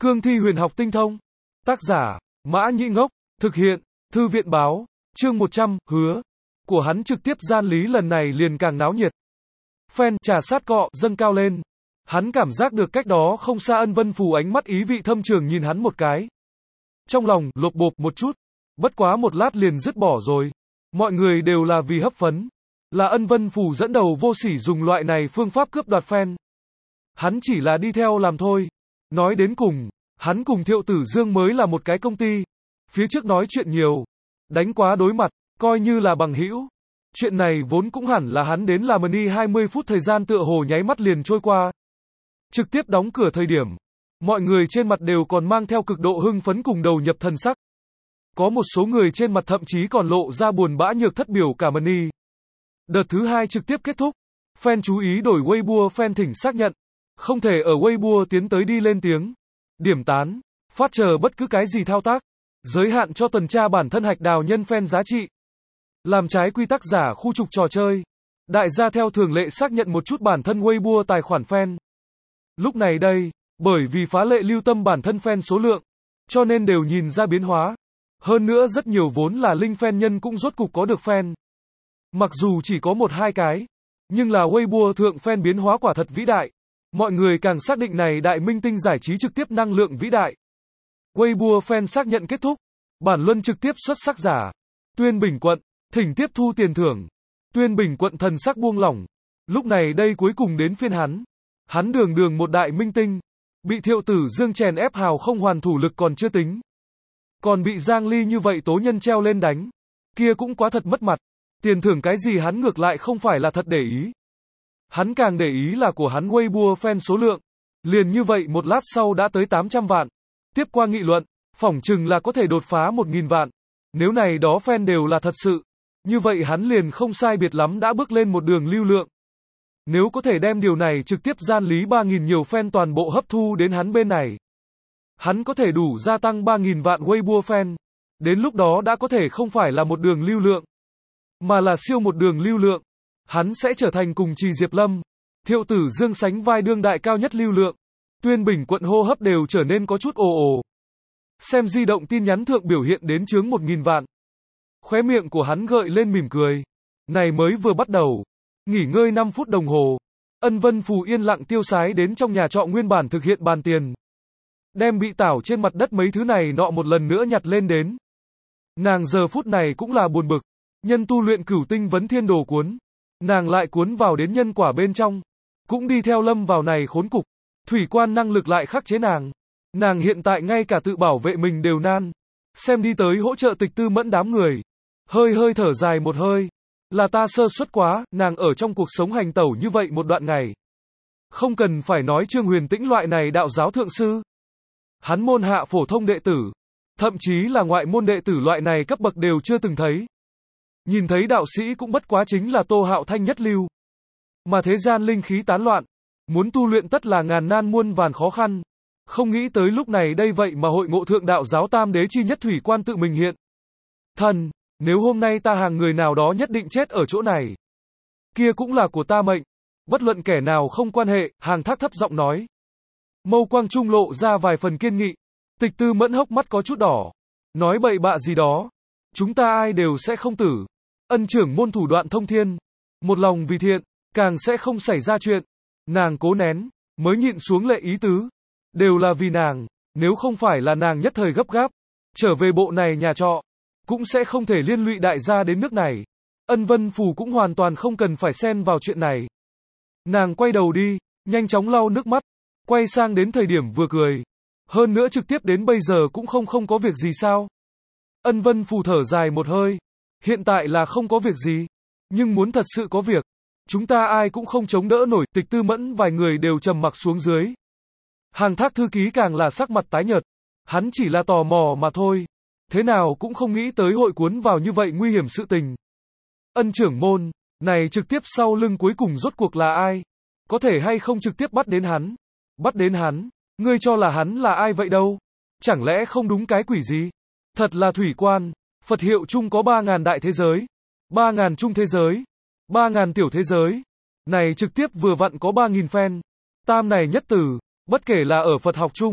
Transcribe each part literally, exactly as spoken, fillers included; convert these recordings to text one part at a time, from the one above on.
Cương thi huyền học tinh thông. Tác giả, Mã Nhĩ Ngốc. Thực hiện, Thư viện báo. Chương một trăm, hứa. Của hắn trực tiếp gian lý lần này liền càng náo nhiệt. Fan trà sát cọ, dâng cao lên. Hắn cảm giác được cách đó không xa Ân Vân Phù ánh mắt ý vị thâm trường nhìn hắn một cái. Trong lòng, lộp bộp một chút. Bất quá một lát liền dứt bỏ rồi. Mọi người đều là vì hấp phấn. Là Ân Vân Phù dẫn đầu vô sỉ dùng loại này phương pháp cướp đoạt fan. Hắn chỉ là đi theo làm thôi. Nói đến cùng, hắn cùng Thiệu Tử Dương mới là một cái công ty. Phía trước nói chuyện nhiều. Đánh quá đối mặt, coi như là bằng hữu. Chuyện này vốn cũng hẳn là hắn đến làm đi hai mươi phút thời gian tựa hồ nháy mắt liền trôi qua. Trực tiếp đóng cửa thời điểm. Mọi người trên mặt đều còn mang theo cực độ hưng phấn cùng đầu nhập thần sắc. Có một số người trên mặt thậm chí còn lộ ra buồn bã nhược thất biểu cả mani. Đợt thứ hai trực tiếp kết thúc. Fan chú ý đổi Weibo fan thỉnh xác nhận. Không thể ở Weibo tiến tới đi lên tiếng. Điểm tán. Phát chờ bất cứ cái gì thao tác. Giới hạn cho tuần tra bản thân hạch đào nhân fan giá trị. Làm trái quy tắc giả khu trục trò chơi. Đại gia theo thường lệ xác nhận một chút bản thân Weibo tài khoản fan. Lúc này đây, bởi vì phá lệ lưu tâm bản thân fan số lượng, cho nên đều nhìn ra biến hóa. Hơn nữa rất nhiều vốn là linh fan nhân cũng rốt cục có được fan. Mặc dù chỉ có một hai cái, nhưng là Weibo thượng fan biến hóa quả thật vĩ đại. Mọi người càng xác định này đại minh tinh giải trí trực tiếp năng lượng vĩ đại. Weibo fan xác nhận kết thúc. Bản luân trực tiếp xuất sắc giả. Tuyên Bình Quận, thỉnh tiếp thu tiền thưởng. Tuyên Bình Quận thần sắc buông lỏng. Lúc này đây cuối cùng đến phiên hắn. Hắn đường đường một đại minh tinh. Bị Thiệu Tử Dương chèn ép hào không hoàn thủ lực còn chưa tính. Còn bị Giang Ly như vậy tố nhân treo lên đánh. Kia cũng quá thật mất mặt. Tiền thưởng cái gì hắn ngược lại không phải là thật để ý. Hắn càng để ý là của hắn Weibo fan số lượng. Liền như vậy một lát sau đã tới tám trăm vạn. Tiếp qua nghị luận, phỏng chừng là có thể đột phá một nghìn vạn. Nếu này đó fan đều là thật sự. Như vậy hắn liền không sai biệt lắm đã bước lên một đường lưu lượng. Nếu có thể đem điều này trực tiếp gian lý ba nghìn nhiều fan toàn bộ hấp thu đến hắn bên này. Hắn có thể đủ gia tăng ba nghìn vạn Weibo fan. Đến lúc đó đã có thể không phải là một đường lưu lượng, mà là siêu một đường lưu lượng. Hắn sẽ trở thành cùng Trì Diệp Lâm, Thiệu Tử Dương sánh vai đương đại cao nhất lưu lượng. Tuyên Bình Quận hô hấp đều trở nên có chút ồ ồ. Xem di động tin nhắn thượng biểu hiện đến chướng một nghìn vạn. Khóe miệng của hắn gợi lên mỉm cười. Này mới vừa bắt đầu. Nghỉ ngơi năm phút đồng hồ. Ân Vân Phù yên lặng tiêu sái đến trong nhà trọ nguyên bản thực hiện bàn tiền. Đem bị tảo trên mặt đất mấy thứ này nọ một lần nữa nhặt lên đến. Nàng giờ phút này cũng là buồn bực. Nhân tu luyện cửu tinh vấn thiên đồ cuốn. Nàng lại cuốn vào đến nhân quả bên trong. Cũng đi theo lâm vào này khốn cục. Thủy quan năng lực lại khắc chế nàng. Nàng hiện tại ngay cả tự bảo vệ mình đều nan. Xem đi tới hỗ trợ Tịch Tư Mẫn đám người. Hơi hơi thở dài một hơi. Là ta sơ suất quá, nàng ở trong cuộc sống hành tẩu như vậy một đoạn ngày. Không cần phải nói Trương Huyền Tĩnh loại này đạo giáo thượng sư. Hắn môn hạ phổ thông đệ tử. Thậm chí là ngoại môn đệ tử loại này cấp bậc đều chưa từng thấy. Nhìn thấy đạo sĩ cũng bất quá chính là Tô Hạo Thanh nhất lưu. Mà thế gian linh khí tán loạn. Muốn tu luyện tất là ngàn nan muôn vàn khó khăn. Không nghĩ tới lúc này đây vậy mà hội ngộ thượng đạo giáo tam đế chi nhất thủy quan tự mình hiện. Thần, nếu hôm nay ta hàng người nào đó nhất định chết ở chỗ này. Kia cũng là của ta mệnh. Bất luận kẻ nào không quan hệ, hàng thác thấp giọng nói. Mâu quang trung lộ ra vài phần kiên nghị. Tịch Tư Mẫn hốc mắt có chút đỏ. Nói bậy bạ gì đó. Chúng ta ai đều sẽ không tử. Ân trưởng môn thủ đoạn thông thiên. Một lòng vì thiện, càng sẽ không xảy ra chuyện. Nàng cố nén, mới nhịn xuống lệ ý tứ. Đều là vì nàng, nếu không phải là nàng nhất thời gấp gáp. Trở về bộ này nhà trọ. Cũng sẽ không thể liên lụy đại gia đến nước này. Ân Vân Phù cũng hoàn toàn không cần phải xen vào chuyện này. Nàng quay đầu đi, nhanh chóng lau nước mắt. Quay sang đến thời điểm vừa cười. Hơn nữa trực tiếp đến bây giờ cũng không không có việc gì sao. Ân Vân Phù thở dài một hơi. Hiện tại là không có việc gì. Nhưng muốn thật sự có việc. Chúng ta ai cũng không chống đỡ nổi. Tịch Tư Mẫn vài người đều trầm mặc xuống dưới. Hàng thác thư ký càng là sắc mặt tái nhợt. Hắn chỉ là tò mò mà thôi. Thế nào cũng không nghĩ tới hội cuốn vào như vậy nguy hiểm sự tình. Ân trưởng môn, này trực tiếp sau lưng cuối cùng rốt cuộc là ai? Có thể hay không trực tiếp bắt đến hắn? Bắt đến hắn? Ngươi cho là hắn là ai vậy đâu? Chẳng lẽ không đúng cái quỷ gì? Thật là thủy quan, Phật hiệu chung có ba ngàn đại thế giới, ba ngàn trung thế giới, ba ngàn tiểu thế giới. Này trực tiếp vừa vặn có ba nghìn fan. Tam này nhất tử, bất kể là ở Phật học chung,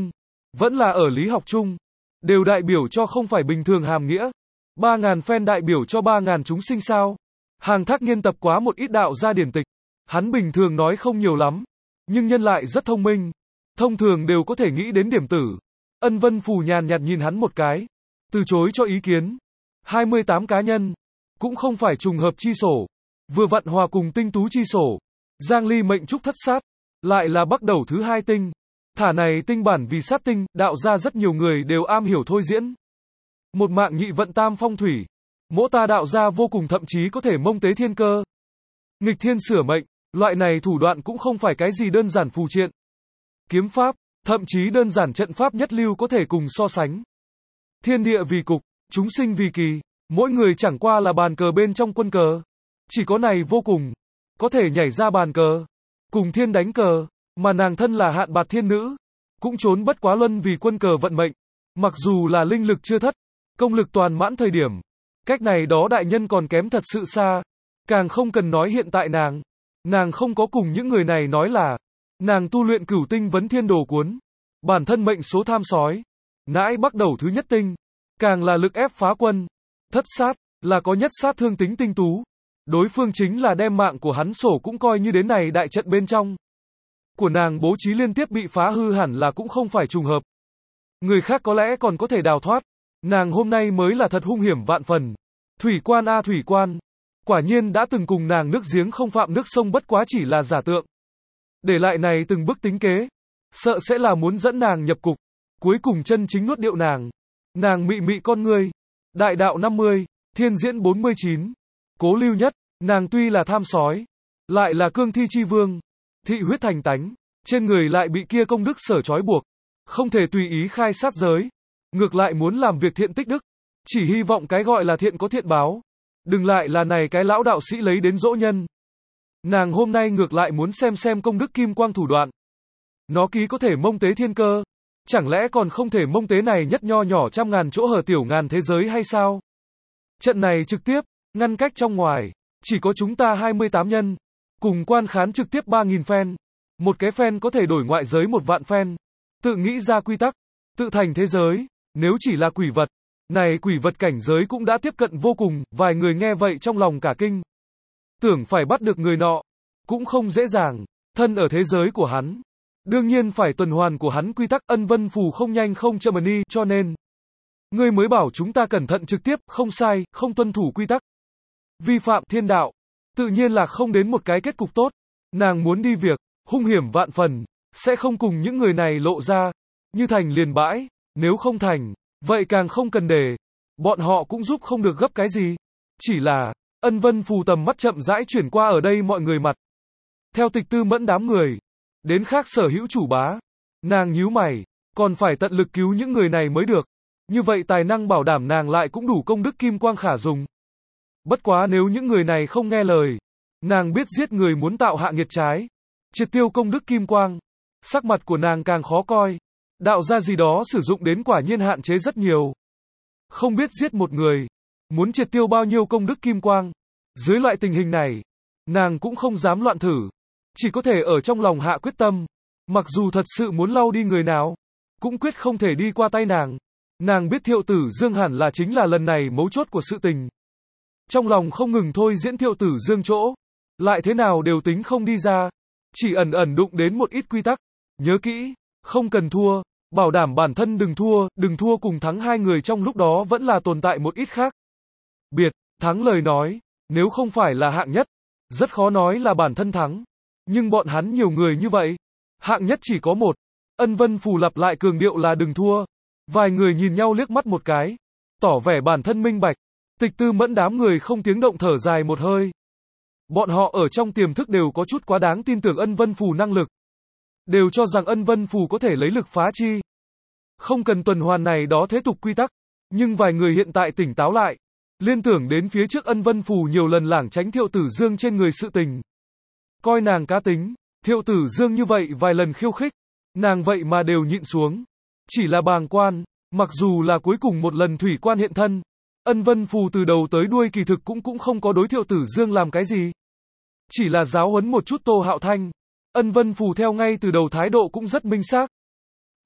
vẫn là ở lý học chung, đều đại biểu cho không phải bình thường hàm nghĩa. ba ngàn fan đại biểu cho ba ngàn chúng sinh sao? Hàng Thác nghiên tập quá một ít đạo gia điển tịch, hắn bình thường nói không nhiều lắm, nhưng nhân lại rất thông minh, thông thường đều có thể nghĩ đến điểm tử. Ân Vân Phù nhàn nhạt nhìn hắn một cái, từ chối cho ý kiến. hai mươi tám cá nhân, cũng không phải trùng hợp chi sổ, vừa vặn hòa cùng tinh tú chi sổ. Giang Ly mệnh trúc thất sát, lại là bắt đầu thứ hai tinh. Thả này tinh bản vì sát tinh, đạo ra rất nhiều người đều am hiểu thôi diễn. Một mạng nhị vận tam phong thủy, mỗi ta đạo ra vô cùng thậm chí có thể mông tế thiên cơ. Nghịch thiên sửa mệnh, loại này thủ đoạn cũng không phải cái gì đơn giản phù triện. Kiếm pháp, thậm chí đơn giản trận pháp nhất lưu có thể cùng so sánh. Thiên địa vì cục, chúng sinh vì kỳ, mỗi người chẳng qua là bàn cờ bên trong quân cờ. Chỉ có này vô cùng, có thể nhảy ra bàn cờ, cùng thiên đánh cờ, mà nàng thân là hạn bạt thiên nữ, cũng trốn bất quá luân vì quân cờ vận mệnh. Mặc dù là linh lực chưa thất, công lực toàn mãn thời điểm, cách này đó đại nhân còn kém thật sự xa. Càng không cần nói hiện tại nàng, nàng không có cùng những người này nói là, nàng tu luyện cửu tinh vấn thiên đồ cuốn, bản thân mệnh số tham sói, nãi bắt đầu thứ nhất tinh, càng là lực ép phá quân, thất sát, là có nhất sát thương tính tinh tú. Đối phương chính là đem mạng của hắn sổ cũng coi như đến này đại trận bên trong. Của nàng bố trí liên tiếp bị phá hư hẳn là cũng không phải trùng hợp. Người khác có lẽ còn có thể đào thoát. Nàng hôm nay mới là thật hung hiểm vạn phần. Thủy quan a thủy quan. Quả nhiên đã từng cùng nàng nước giếng không phạm nước sông bất quá chỉ là giả tượng. Để lại này từng bước tính kế. Sợ sẽ là muốn dẫn nàng nhập cục. Cuối cùng chân chính nuốt điệu nàng. Nàng mị mị con ngươi. Đại đạo năm mươi, thiên diễn bốn mươi chín. Cố lưu nhất, nàng tuy là tham sói, lại là cương thi chi vương, thị huyết thành tánh, trên người lại bị kia công đức sở trói buộc, không thể tùy ý khai sát giới, ngược lại muốn làm việc thiện tích đức, chỉ hy vọng cái gọi là thiện có thiện báo, đừng lại là này cái lão đạo sĩ lấy đến dỗ nhân. Nàng hôm nay ngược lại muốn xem xem công đức kim quang thủ đoạn. Nó ký có thể mông tế thiên cơ, chẳng lẽ còn không thể mông tế này nhất nho nhỏ trăm ngàn chỗ hở tiểu ngàn thế giới hay sao? Trận này trực tiếp, ngăn cách trong ngoài, chỉ có chúng ta hai mươi tám nhân, cùng quan khán trực tiếp ba nghìn fan. Một cái fan có thể đổi ngoại giới một vạn fan. Tự nghĩ ra quy tắc, tự thành thế giới, nếu chỉ là quỷ vật, này quỷ vật cảnh giới cũng đã tiếp cận vô cùng, vài người nghe vậy trong lòng cả kinh. Tưởng phải bắt được người nọ, cũng không dễ dàng, thân ở thế giới của hắn. Đương nhiên phải tuần hoàn của hắn quy tắc Ân Vân Phù không nhanh không chậm ni, cho nên ngươi mới bảo chúng ta cẩn thận trực tiếp, không sai, không tuân thủ quy tắc. Vi phạm thiên đạo, tự nhiên là không đến một cái kết cục tốt. Nàng muốn đi việc, hung hiểm vạn phần, sẽ không cùng những người này lộ ra. Như thành liền bãi, nếu không thành, vậy càng không cần để. Bọn họ cũng giúp không được gấp cái gì. Chỉ là, Ân Vân Phù tầm mắt chậm rãi chuyển qua ở đây mọi người mặt. Theo Tịch Tư Mẫn đám người, đến khác sở hữu chủ bá. Nàng nhíu mày, còn phải tận lực cứu những người này mới được. Như vậy tài năng bảo đảm nàng lại cũng đủ công đức kim quang khả dùng. Bất quá nếu những người này không nghe lời, nàng biết giết người muốn tạo hạ nghiệt trái, triệt tiêu công đức kim quang, sắc mặt của nàng càng khó coi. Đạo gia gì đó sử dụng đến quả nhiên hạn chế rất nhiều. Không biết giết một người, muốn triệt tiêu bao nhiêu công đức kim quang. Dưới loại tình hình này, nàng cũng không dám loạn thử, chỉ có thể ở trong lòng hạ quyết tâm. Mặc dù thật sự muốn lau đi người nào, cũng quyết không thể đi qua tay nàng. Nàng biết Thiệu Tử Dương hẳn là chính là lần này mấu chốt của sự tình. Trong lòng không ngừng thôi diễn Thiệu Tử Dương chỗ, lại thế nào đều tính không đi ra, chỉ ẩn ẩn đụng đến một ít quy tắc. Nhớ kỹ, không cần thua, bảo đảm bản thân đừng thua, đừng thua cùng thắng hai người trong lúc đó vẫn là tồn tại một ít khác biệt. Thắng lời nói, nếu không phải là hạng nhất, rất khó nói là bản thân thắng. Nhưng bọn hắn nhiều người như vậy, hạng nhất chỉ có một. Ân Vân Phù lặp lại cường điệu là đừng thua. Vài người nhìn nhau liếc mắt một cái, tỏ vẻ bản thân minh bạch. Tịch Tư Mẫn đám người không tiếng động thở dài một hơi. Bọn họ ở trong tiềm thức đều có chút quá đáng tin tưởng Ân Vân Phù năng lực. Đều cho rằng Ân Vân Phù có thể lấy lực phá chi. Không cần tuần hoàn này đó thế tục quy tắc. Nhưng vài người hiện tại tỉnh táo lại, liên tưởng đến phía trước Ân Vân Phù nhiều lần lảng tránh Thiệu Tử Dương trên người sự tình. Coi nàng cá tính, Thiệu Tử Dương như vậy vài lần khiêu khích, nàng vậy mà đều nhịn xuống. Chỉ là bàng quan, mặc dù là cuối cùng một lần thủy quan hiện thân, Ân Vân Phù từ đầu tới đuôi kỳ thực cũng cũng không có đối Thiệu Tử Dương làm cái gì. Chỉ là giáo huấn một chút Tô Hạo Thanh. Ân Vân Phù theo ngay từ đầu thái độ cũng rất minh xác.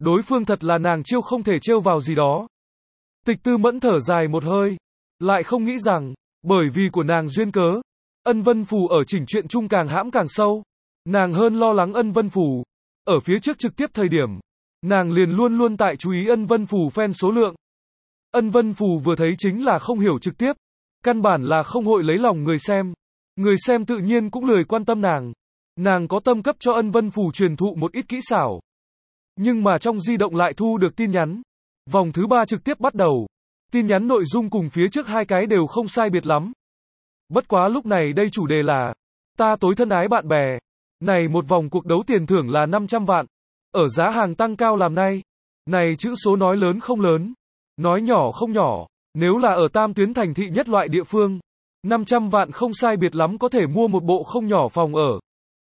Đối phương thật là nàng chiêu không thể trêu vào gì đó. Tịch Tư Mẫn thở dài một hơi, lại không nghĩ rằng, bởi vì của nàng duyên cớ, Ân Vân Phù ở chỉnh chuyện chung càng hãm càng sâu. Nàng hơn lo lắng Ân Vân Phù. Ở phía trước trực tiếp thời điểm, nàng liền luôn luôn tại chú ý Ân Vân Phù fan số lượng. Ân Vân Phù vừa thấy chính là không hiểu trực tiếp, căn bản là không hội lấy lòng người xem. Người xem tự nhiên cũng lười quan tâm nàng. Nàng có tâm cấp cho Ân Vân Phù truyền thụ một ít kỹ xảo. Nhưng mà trong di động lại thu được tin nhắn. Vòng thứ ba trực tiếp bắt đầu. Tin nhắn nội dung cùng phía trước hai cái đều không sai biệt lắm. Bất quá lúc này đây chủ đề là ta tối thân ái bạn bè. Này một vòng cuộc đấu tiền thưởng là năm trăm vạn. Ở giá hàng tăng cao làm nay. Này chữ số nói lớn không lớn. Nói nhỏ không nhỏ. Nếu là ở tam tuyến thành thị nhất loại địa phương, năm trăm vạn không sai biệt lắm có thể mua một bộ không nhỏ phòng ở.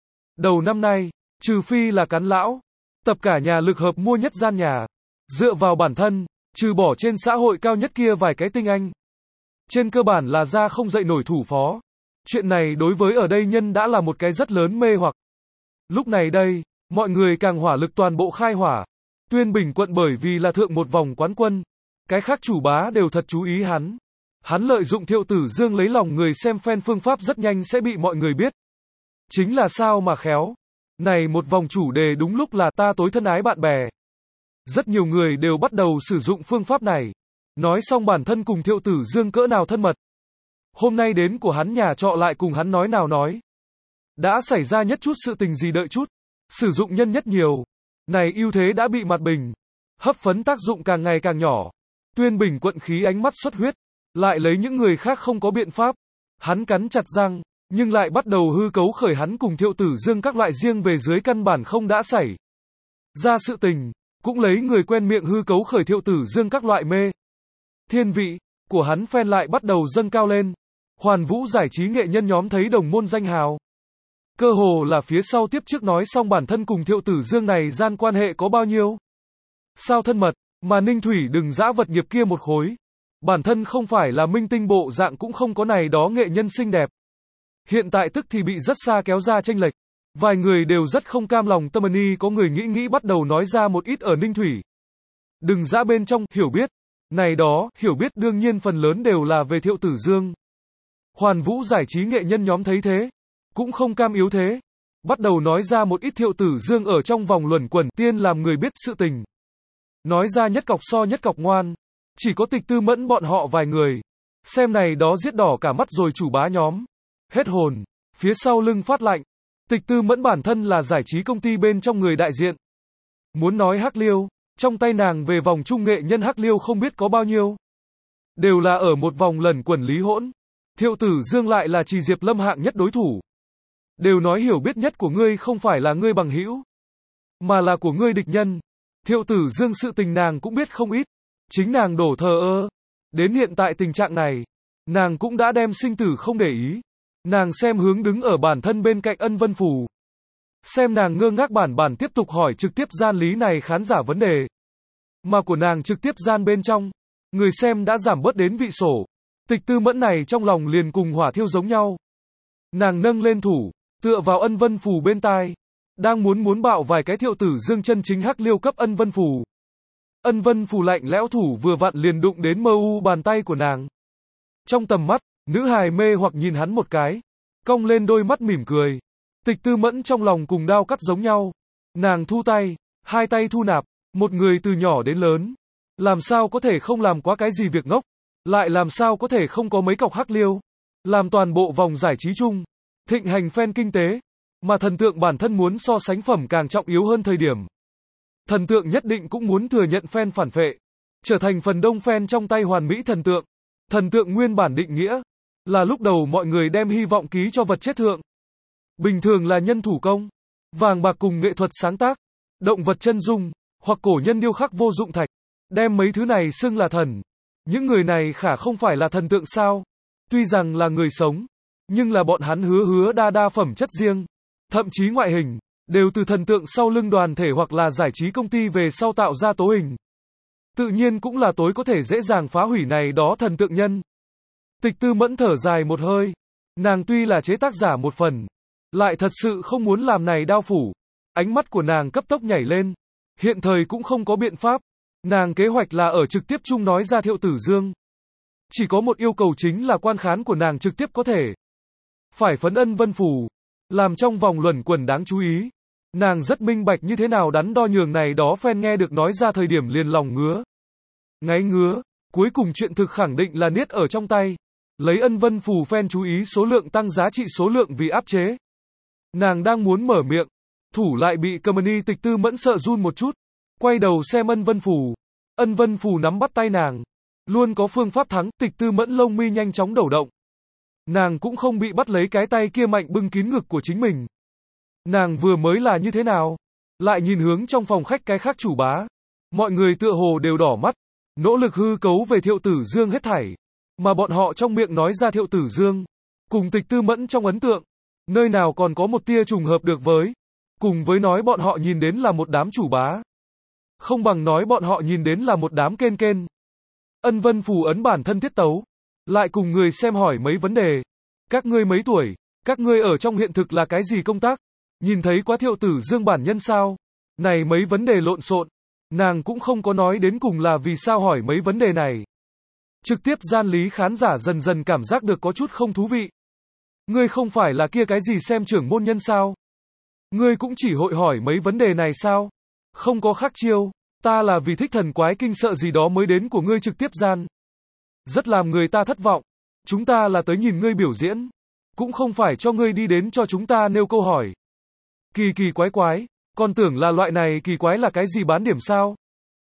Đầu năm nay, trừ phi là cắn lão, tập cả nhà lực hợp mua nhất gian nhà. Dựa vào bản thân, trừ bỏ trên xã hội cao nhất kia vài cái tinh anh. Trên cơ bản là ra không dậy nổi thủ phó. Chuyện này đối với ở đây nhân đã là một cái rất lớn mê hoặc. Lúc này đây, mọi người càng hỏa lực toàn bộ khai hỏa. Tuyên Bình quận bởi vì là thượng một vòng quán quân. Cái khác chủ bá đều thật chú ý hắn. Hắn lợi dụng Thiệu Tử Dương lấy lòng người xem fan phương pháp rất nhanh sẽ bị mọi người biết. Chính là sao mà khéo. Này một vòng chủ đề đúng lúc là ta tối thân ái bạn bè. Rất nhiều người đều bắt đầu sử dụng phương pháp này. Nói xong bản thân cùng Thiệu Tử Dương cỡ nào thân mật. Hôm nay đến của hắn nhà trọ lại cùng hắn nói nào nói. Đã xảy ra nhất chút sự tình gì đợi chút. Sử dụng nhân nhất nhiều. Này ưu thế đã bị mặt bình. Hấp phấn tác dụng càng ngày càng nhỏ. Tuyên Bình quận khí ánh mắt xuất huyết. Lại lấy những người khác không có biện pháp. Hắn cắn chặt răng. Nhưng lại bắt đầu hư cấu khởi hắn cùng Thiệu Tử Dương các loại riêng về dưới căn bản không đã xảy ra sự tình. Cũng lấy người quen miệng hư cấu khởi Thiệu Tử Dương các loại mê. Thiên vị của hắn fan lại bắt đầu dâng cao lên. Hoàn Vũ giải trí nghệ nhân nhóm thấy đồng môn danh hào. Cơ hồ là phía sau tiếp trước nói xong bản thân cùng Thiệu Tử Dương này gian quan hệ có bao nhiêu. Sao thân mật, mà Ninh Thủy đừng dã vật nghiệp kia một khối. Bản thân không phải là minh tinh bộ dạng cũng không có này đó nghệ nhân xinh đẹp. Hiện tại tức thì bị rất xa kéo ra chênh lệch. Vài người đều rất không cam lòng tâm ni có người nghĩ nghĩ bắt đầu nói ra một ít ở Ninh Thủy. Đừng dã bên trong, hiểu biết. Này đó, hiểu biết đương nhiên phần lớn đều là về Thiệu Tử Dương. Hoàn Vũ giải trí nghệ nhân nhóm thấy thế. Cũng không cam yếu thế. Bắt đầu nói ra một ít Thiệu Tử Dương ở trong vòng luẩn quẩn tiên làm người biết sự tình. Nói ra nhất cọc so nhất cọc ngoan. Chỉ có Tịch Tư Mẫn bọn họ vài người. Xem này đó giết đỏ cả mắt rồi chủ bá nhóm. Hết hồn. Phía sau lưng phát lạnh. Tịch Tư Mẫn bản thân là giải trí công ty bên trong người đại diện. Muốn nói hắc liêu, trong tay nàng về vòng trung nghệ nhân hắc liêu không biết có bao nhiêu. Đều là ở một vòng lần quẩn lý hỗn. Thiệu Tử Dương lại là Trì Diệp Lâm hạng nhất đối thủ. Đều nói hiểu biết nhất của ngươi không phải là ngươi bằng hữu, mà là của ngươi địch nhân. Thiệu Tử Dương sự tình nàng cũng biết không ít. Chính nàng đổ thờ ơ. Đến hiện tại tình trạng này, nàng cũng đã đem sinh tử không để ý. Nàng xem hướng đứng ở bản thân bên cạnh Ân Vân Phù. Xem nàng ngơ ngác bản bản tiếp tục hỏi trực tiếp gian lý này khán giả vấn đề. Mà của nàng trực tiếp gian bên trong, người xem đã giảm bớt đến vị sổ. Tịch Tư Mẫn này trong lòng liền cùng hỏa thiêu giống nhau. Nàng nâng lên thủ, tựa vào Ân Vân Phù bên tai. Đang muốn muốn bạo vài cái Thiệu Tử Dương chân chính hắc liêu cấp Ân Vân Phù. Ân Vân Phù lạnh lẽo thủ vừa vặn liền đụng đến mơ u bàn tay của nàng. Trong tầm mắt, nữ hài mê hoặc nhìn hắn một cái. Cong lên đôi mắt mỉm cười. Tịch Tư Mẫn trong lòng cùng đao cắt giống nhau. Nàng thu tay, hai tay thu nạp. Một người từ nhỏ đến lớn. Làm sao có thể không làm quá cái gì việc ngốc. Lại làm sao có thể không có mấy cọc hắc liêu. Làm toàn bộ vòng giải trí chung. Thịnh hành fan kinh tế. Mà thần tượng bản thân muốn so sánh phẩm càng trọng yếu hơn thời điểm. Thần tượng nhất định cũng muốn thừa nhận fan phản phệ. Trở thành phần đông fan trong tay hoàn mỹ thần tượng. Thần tượng nguyên bản định nghĩa. Là lúc đầu mọi người đem hy vọng ký cho vật chất thượng. Bình thường là nhân thủ công. Vàng bạc cùng nghệ thuật sáng tác. Động vật chân dung. Hoặc cổ nhân điêu khắc vô dụng thạch. Đem mấy thứ này xưng là thần. Những người này khả không phải là thần tượng sao. Tuy rằng là người sống. Nhưng là bọn hắn hứa hứa đa đa phẩm chất riêng. Thậm chí ngoại hình. Đều từ thần tượng sau lưng đoàn thể hoặc là giải trí công ty về sau tạo ra tố hình. Tự nhiên cũng là tối có thể dễ dàng phá hủy này đó thần tượng nhân. Tịch Tư Mẫn thở dài một hơi. Nàng tuy là chế tác giả một phần. Lại thật sự không muốn làm này đao phủ. Ánh mắt của nàng cấp tốc nhảy lên. Hiện thời cũng không có biện pháp. Nàng kế hoạch là ở trực tiếp chung nói ra Thiệu Tử Dương. Chỉ có một yêu cầu chính là quan khán của nàng trực tiếp có thể phải phấn Ân Vân Phủ, làm trong vòng luẩn quẩn đáng chú ý. Nàng rất minh bạch như thế nào đắn đo nhường này đó fan nghe được nói ra thời điểm liền lòng ngứa. Ngáy ngứa, cuối cùng chuyện thực khẳng định là niết ở trong tay. Lấy Ân Vân Phủ fan chú ý số lượng tăng giá trị số lượng vì áp chế. Nàng đang muốn mở miệng, thủ lại bị Company Tịch Tư Mẫn sợ run một chút. Quay đầu xem Ân Vân Phủ. Ân Vân Phủ nắm bắt tay nàng. Luôn có phương pháp thắng, Tịch Tư Mẫn lông mi nhanh chóng đầu động. Nàng cũng không bị bắt lấy cái tay kia mạnh bưng kín ngực của chính mình. Nàng vừa mới là như thế nào? Lại nhìn hướng trong phòng khách cái khác chủ bá. Mọi người tựa hồ đều đỏ mắt. Nỗ lực hư cấu về Thiệu Tử Dương hết thảy. Mà bọn họ trong miệng nói ra Thiệu Tử Dương. Cùng Tịch Tư Mẫn trong ấn tượng. Nơi nào còn có một tia trùng hợp được với. Cùng với nói bọn họ nhìn đến là một đám chủ bá. Không bằng nói bọn họ nhìn đến là một đám kên kên. Ân Vân Phủ ấn bản thân tiết tấu. Lại cùng người xem hỏi mấy vấn đề. Các ngươi mấy tuổi? Các ngươi ở trong hiện thực là cái gì công tác? Nhìn thấy quá Thiệu Tử Dương bản nhân sao? Này mấy vấn đề lộn xộn. Nàng cũng không có nói đến cùng là vì sao hỏi mấy vấn đề này. Trực tiếp gian lý khán giả dần dần cảm giác được có chút không thú vị. Ngươi không phải là kia cái gì xem trưởng môn nhân sao? Ngươi cũng chỉ hội hỏi mấy vấn đề này sao? Không có khác chiêu. Ta là vì thích thần quái kinh sợ gì đó mới đến của ngươi trực tiếp gian. Rất làm người ta thất vọng. Chúng ta là tới nhìn ngươi biểu diễn. Cũng không phải cho ngươi đi đến cho chúng ta nêu câu hỏi. Kỳ kỳ quái quái. Còn tưởng là loại này kỳ quái là cái gì bán điểm sao?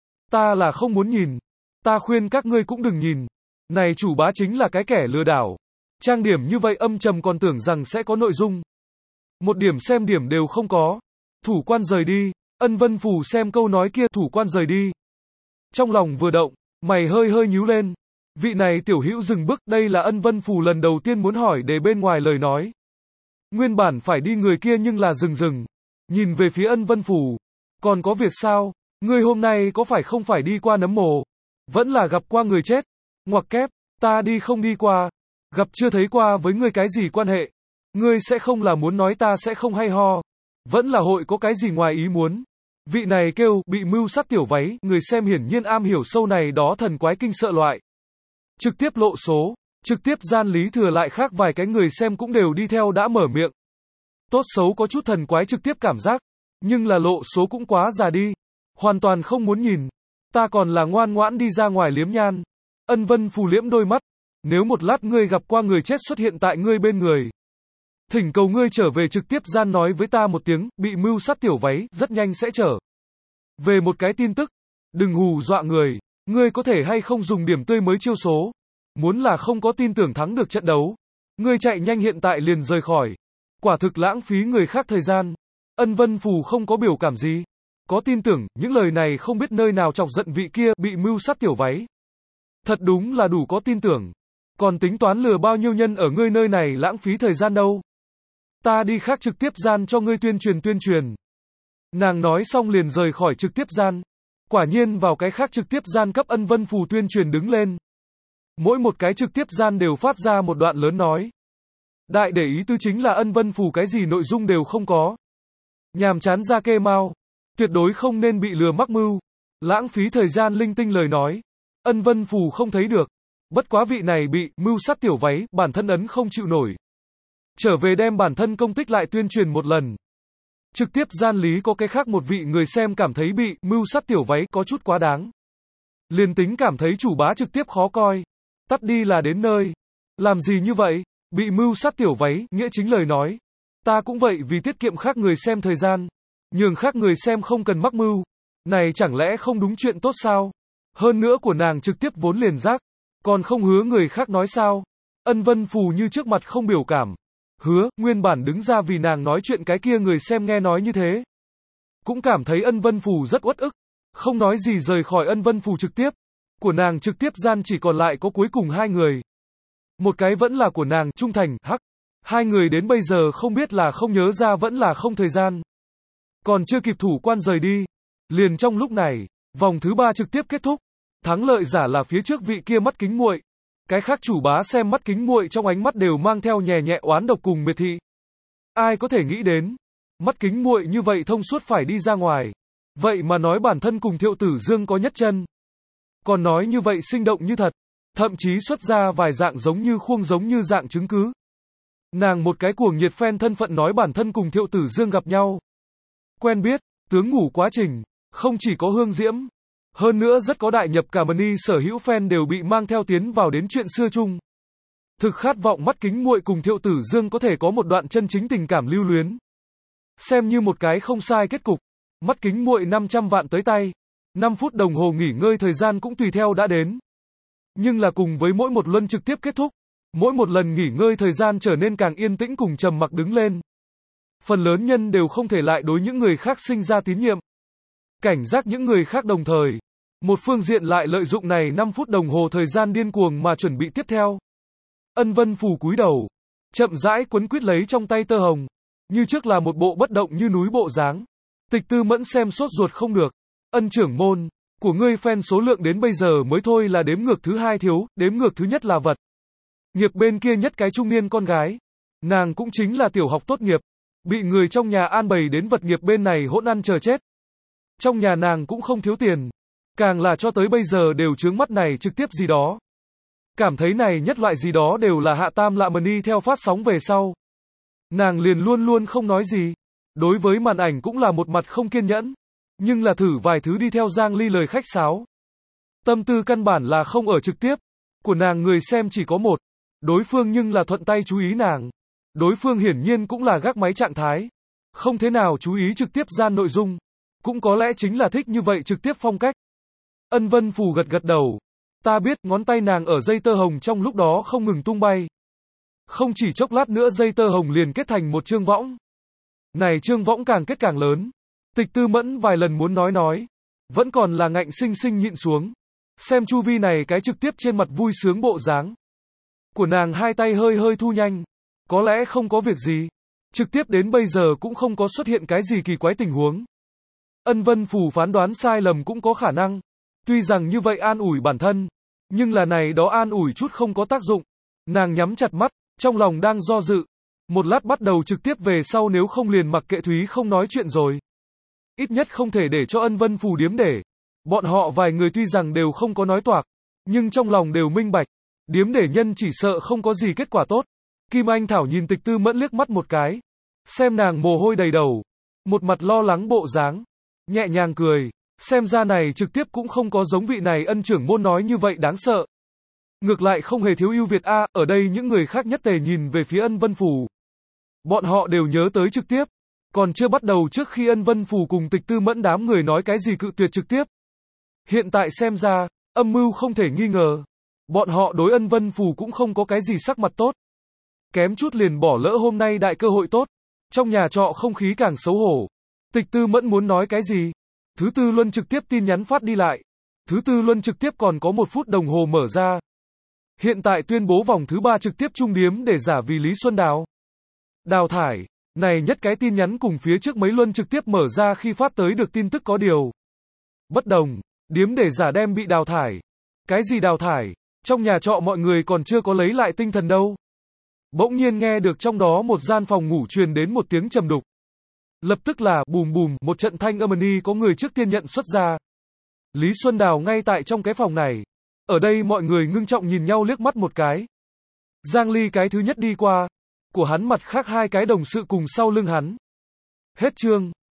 Ta là không muốn nhìn. Ta khuyên các ngươi cũng đừng nhìn. Này chủ bá chính là cái kẻ lừa đảo. Trang điểm như vậy âm trầm còn tưởng rằng sẽ có nội dung. Một điểm xem điểm đều không có. Thủ quan rời đi. Ân Vân Phủ xem câu nói kia thủ quan rời đi. Trong lòng vừa động, mày hơi hơi nhíu lên. Vị này tiểu hữu dừng bước, đây là Ân Vân Phủ lần đầu tiên muốn hỏi để bên ngoài lời nói. Nguyên bản phải đi người kia nhưng là dừng dừng. Nhìn về phía Ân Vân Phủ. Còn có việc sao? Ngươi hôm nay có phải không phải đi qua nấm mồ? Vẫn là gặp qua người chết? Ngoặc kép, ta đi không đi qua. Gặp chưa thấy qua với ngươi cái gì quan hệ? Ngươi sẽ không là muốn nói ta sẽ không hay ho. Vẫn là hội có cái gì ngoài ý muốn. Vị này kêu, bị mưu sát tiểu váy, người xem hiển nhiên am hiểu sâu này đó thần quái kinh sợ loại. Trực tiếp lộ số, trực tiếp gian lý thừa lại khác vài cái người xem cũng đều đi theo đã mở miệng. Tốt xấu có chút thần quái trực tiếp cảm giác, nhưng là lộ số cũng quá già đi. Hoàn toàn không muốn nhìn. Ta còn là ngoan ngoãn đi ra ngoài liếm nhan. Ân Vân Phủ liễm đôi mắt. Nếu một lát ngươi gặp qua người chết xuất hiện tại ngươi bên người. Thỉnh cầu ngươi trở về trực tiếp gian nói với ta một tiếng, bị mưu sát tiểu váy, rất nhanh sẽ trở về một cái tin tức. Đừng hù dọa người. Ngươi có thể hay không dùng điểm tươi mới chiêu số. Muốn là không có tin tưởng thắng được trận đấu. Ngươi chạy nhanh hiện tại liền rời khỏi. Quả thực lãng phí người khác thời gian. Ân Vân Phủ không có biểu cảm gì. Có tin tưởng, những lời này không biết nơi nào chọc giận vị kia, bị mưu sát tiểu váy. Thật đúng là đủ có tin tưởng. Còn tính toán lừa bao nhiêu nhân ở ngươi nơi này lãng phí thời gian đâu. Ta đi khác trực tiếp gian cho ngươi tuyên truyền tuyên truyền. Nàng nói xong liền rời khỏi trực tiếp gian. Quả nhiên vào cái khác trực tiếp gian cấp Ân Vân Phủ tuyên truyền đứng lên. Mỗi một cái trực tiếp gian đều phát ra một đoạn lớn nói. Đại để ý tư chính là Ân Vân Phủ cái gì nội dung đều không có. Nhàm chán ra kê mau. Tuyệt đối không nên bị lừa mắc mưu. Lãng phí thời gian linh tinh lời nói. Ân Vân Phủ không thấy được. Bất quá vị này bị mưu sát tiểu váy, bản thân ấn không chịu nổi. Trở về đem bản thân công tích lại tuyên truyền một lần. Trực tiếp gian lý có cái khác một vị người xem cảm thấy bị mưu sát tiểu váy có chút quá đáng. Liền tính cảm thấy chủ bá trực tiếp khó coi. Tắt đi là đến nơi. Làm gì như vậy? Bị mưu sát tiểu váy, nghĩa chính lời nói. Ta cũng vậy vì tiết kiệm khác người xem thời gian. Nhường khác người xem không cần mắc mưu. Này chẳng lẽ không đúng chuyện tốt sao? Hơn nữa của nàng trực tiếp vốn liền rác. Còn không hứa người khác nói sao? Ân Vân Phủ như trước mặt không biểu cảm. Hứa, nguyên bản đứng ra vì nàng nói chuyện cái kia người xem nghe nói như thế. Cũng cảm thấy Ân Vân Phủ rất uất ức. Không nói gì rời khỏi Ân Vân Phủ trực tiếp. Của nàng trực tiếp gian chỉ còn lại có cuối cùng hai người. Một cái vẫn là của nàng, Trung Thành, hắc. Hai người đến bây giờ không biết là không nhớ ra vẫn là không thời gian. Còn chưa kịp thủ quan rời đi. Liền trong lúc này, vòng thứ ba trực tiếp kết thúc. Thắng lợi giả là phía trước vị kia mắt kính muội. Cái khác chủ bá xem mắt kính muội trong ánh mắt đều mang theo nhẹ nhẹ oán độc cùng miệt thị. Ai có thể nghĩ đến, mắt kính muội như vậy thông suốt phải đi ra ngoài. Vậy mà nói bản thân cùng Thiệu Tử Dương có nhất chân. Còn nói như vậy sinh động như thật. Thậm chí xuất ra vài dạng giống như khuôn giống như dạng chứng cứ. Nàng một cái cuồng nhiệt fan thân phận nói bản thân cùng Thiệu Tử Dương gặp nhau. Quen biết, tướng ngủ quá trình, không chỉ có hương diễm. Hơn nữa rất có đại nhập cả mani sở hữu fan đều bị mang theo tiến vào đến chuyện xưa chung. Thực khát vọng mắt kính muội cùng Thiệu Tử Dương có thể có một đoạn chân chính tình cảm lưu luyến. Xem như một cái không sai kết cục. Mắt kính muội năm trăm vạn tới tay. năm phút đồng hồ nghỉ ngơi thời gian cũng tùy theo đã đến. Nhưng là cùng với mỗi một luân trực tiếp kết thúc, mỗi một lần nghỉ ngơi thời gian trở nên càng yên tĩnh cùng trầm mặc đứng lên. Phần lớn nhân đều không thể lại đối những người khác sinh ra tín nhiệm. Cảnh giác những người khác đồng thời. Một phương diện lại lợi dụng này năm phút đồng hồ thời gian điên cuồng mà chuẩn bị tiếp theo. Ân Vân Phù cúi đầu, chậm rãi quấn quýt lấy trong tay tơ hồng, như trước là một bộ bất động như núi bộ dáng. Tịch Tư Mẫn xem sốt ruột không được. Ân trưởng môn, của ngươi fan số lượng đến bây giờ mới thôi là đếm ngược thứ hai thiếu, đếm ngược thứ nhất là vật nghiệp bên kia nhất cái trung niên con gái. Nàng cũng chính là tiểu học tốt nghiệp, bị người trong nhà an bày đến vật nghiệp bên này hỗn ăn chờ chết. Trong nhà nàng cũng không thiếu tiền, càng là cho tới bây giờ đều chướng mắt này trực tiếp gì đó. Cảm thấy này nhất loại gì đó đều là hạ tam lạ mani theo phát sóng về sau. Nàng liền luôn luôn không nói gì. Đối với màn ảnh cũng là một mặt không kiên nhẫn. Nhưng là thử vài thứ đi theo Giang Ly lời khách sáo. Tâm tư căn bản là không ở trực tiếp. Của nàng người xem chỉ có một. Đối phương nhưng là thuận tay chú ý nàng. Đối phương hiển nhiên cũng là gác máy trạng thái. Không thế nào chú ý trực tiếp gian nội dung. Cũng có lẽ chính là thích như vậy trực tiếp phong cách. Ân Vân Phù gật gật đầu. Ta biết, ngón tay nàng ở dây tơ hồng trong lúc đó không ngừng tung bay. Không chỉ chốc lát nữa dây tơ hồng liền kết thành một chương võng. Này chương võng càng kết càng lớn. Tịch Tư Mẫn vài lần muốn nói nói. Vẫn còn là ngạnh sinh sinh nhịn xuống. Xem chu vi này cái trực tiếp trên mặt vui sướng bộ dáng. Của nàng hai tay hơi hơi thu nhanh. Có lẽ không có việc gì. Trực tiếp đến bây giờ cũng không có xuất hiện cái gì kỳ quái tình huống. Ân Vân Phù phán đoán sai lầm cũng có khả năng. Tuy rằng như vậy an ủi bản thân. Nhưng là này đó an ủi chút không có tác dụng. Nàng nhắm chặt mắt, trong lòng đang do dự. Một lát bắt đầu trực tiếp về sau nếu không liền mặc kệ Thúy không nói chuyện rồi. Ít nhất không thể để cho Ân Vân Phù điếm để. Bọn họ vài người tuy rằng đều không có nói toạc. Nhưng trong lòng đều minh bạch. Điếm để nhân chỉ sợ không có gì kết quả tốt. Kim Anh Thảo nhìn Tịch Tư Mẫn liếc mắt một cái. Xem nàng mồ hôi đầy đầu. Một mặt lo lắng bộ dáng. Nhẹ nhàng cười. Xem ra này trực tiếp cũng không có giống vị này ân trưởng môn nói như vậy đáng sợ. Ngược lại không hề thiếu ưu việt a, à, ở đây những người khác nhất tề nhìn về phía Ân Vân Phù. Bọn họ đều nhớ tới trực tiếp. Còn chưa bắt đầu trước khi Ân Vân Phù cùng Tịch Tư Mẫn đám người nói cái gì cự tuyệt trực tiếp. Hiện tại xem ra, âm mưu không thể nghi ngờ. Bọn họ đối Ân Vân Phù cũng không có cái gì sắc mặt tốt. Kém chút liền bỏ lỡ hôm nay đại cơ hội tốt. Trong nhà trọ không khí càng xấu hổ. Tịch Tư Mẫn muốn nói cái gì? Thứ tư luân trực tiếp tin nhắn phát đi lại. Thứ tư luân trực tiếp còn có một phút đồng hồ mở ra. Hiện tại tuyên bố vòng thứ ba trực tiếp trung điếm để giả vì Lý Xuân Đào. Đào thải. Này nhất cái tin nhắn cùng phía trước mấy luân trực tiếp mở ra khi phát tới được tin tức có điều. Bất đồng. Điếm để giả đem bị đào thải. Cái gì đào thải? Trong nhà trọ mọi người còn chưa có lấy lại tinh thần đâu. Bỗng nhiên nghe được trong đó một gian phòng ngủ truyền đến một tiếng trầm đục. Lập tức là bùm bùm, một trận thanh âm ni có người trước tiên nhận xuất ra. Lý Xuân Đào ngay tại trong cái phòng này. Ở đây mọi người ngưng trọng nhìn nhau liếc mắt một cái. Giang Ly cái thứ nhất đi qua. Của hắn mặt khác hai cái đồng sự cùng sau lưng hắn. Hết chương.